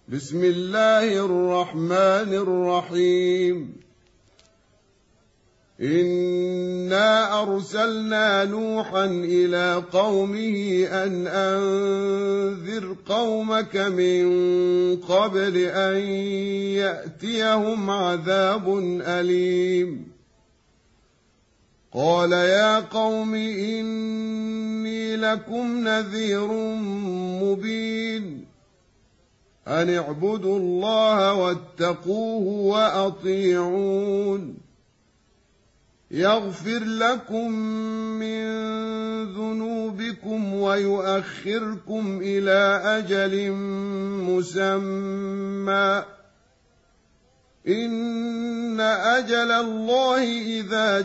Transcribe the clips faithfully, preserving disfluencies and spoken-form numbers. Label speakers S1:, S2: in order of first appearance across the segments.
S1: بسم الله الرحمن الرحيم إنا أرسلنا نوحا إلى قومه أن أنذر قومك من قبل أن يأتيهم عذاب أليم قال يا قوم إني لكم نذير مبين أن اعبدوا الله واتقوه وأطيعون يغفر لكم من ذنوبكم ويؤخركم إلى أجل مسمى إن أجل الله إذا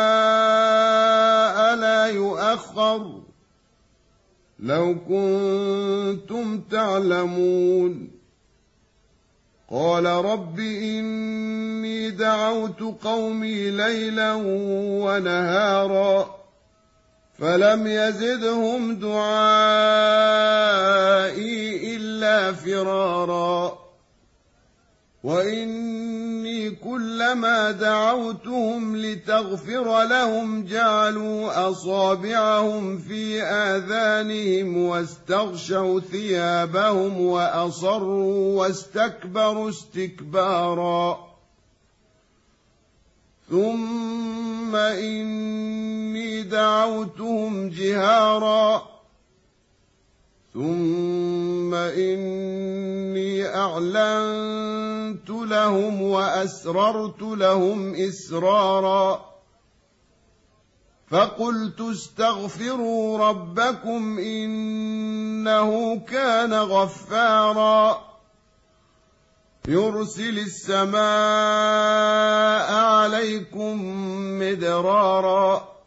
S1: جاء لا يؤخر لو كنتم تعلمون قال رب إني دعوت قومي ليلا ونهارا فلم يزدهم دعائي إلا فرارا وإني كلما دعوتهم لتغفر لهم جعلوا أصابعهم في آذانهم واستغشوا ثيابهم وأصروا واستكبروا استكبارا ثم إني دعوتهم جهارا ثم إني أعلنت لهم وأسررت لهم إسرارا فقلت استغفروا ربكم إنه كان غفارا يرسل السماء عليكم مدرارا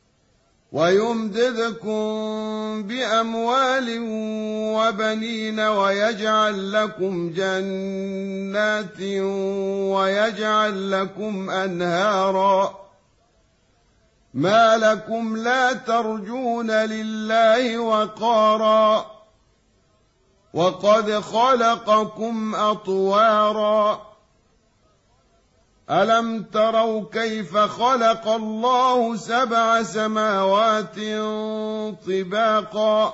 S1: ويمددكم بأموال وبنين ويجعل لكم جنات ويجعل لكم أنهارا ما لكم لا ترجون لله وقارا وقد خلقكم أطوارا ألم تروا كيف خلق الله سبع سماوات طباقا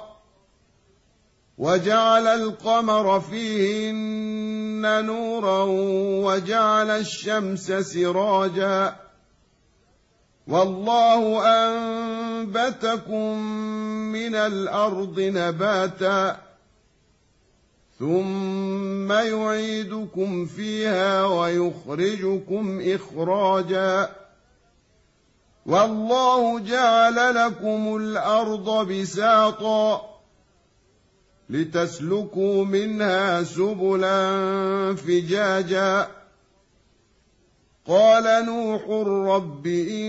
S1: وجعل القمر فيهن نورا وجعل الشمس سراجا والله أنبتكم من الأرض نباتا ثم يعيدكم فيها ويخرجكم إخراجا والله جعل لكم الأرض بساطا لتسلكوا منها سبلا فجاجا قال نوح رب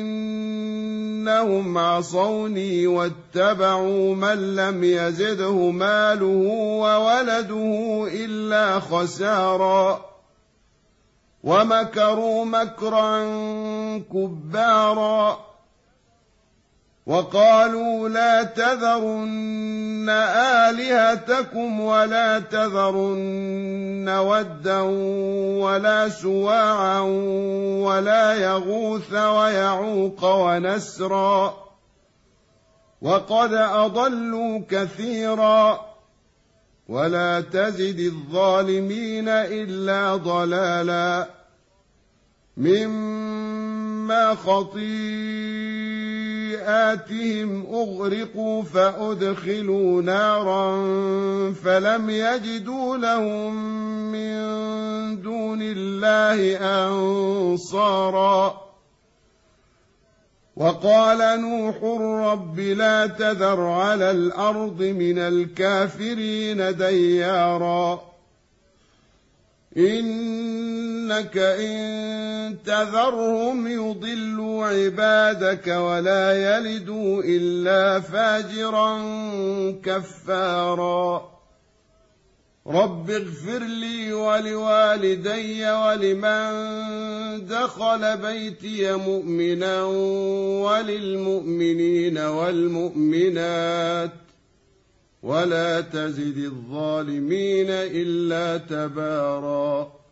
S1: إنهم عصوني واتبعوا من لم يزده ماله وولده إلا خسارا ومكروا مكرا كبارا وقالوا لا تذرن آلهتكم ولا تذرن ودا ولا سواعا ولا يغوث ويعوق ونسرا وقد أضلوا كثيرا ولا تزد الظالمين إلا ضلالا مما خطيئاتهم أغرقوا فأدخلوا نارا فلم يجدوا لهم من دون الله أنصارا وقال نوح رب لا تذر على الأرض من الكافرين ديارا إنك إن تذرهم يضلوا عبادك ولا يلدوا إلا فاجرا كفارا رب اغفر لي ولوالدي ولمن دخل بيتي مؤمنا وللمؤمنين والمؤمنات ولا تزد الظالمين إلا تباراً.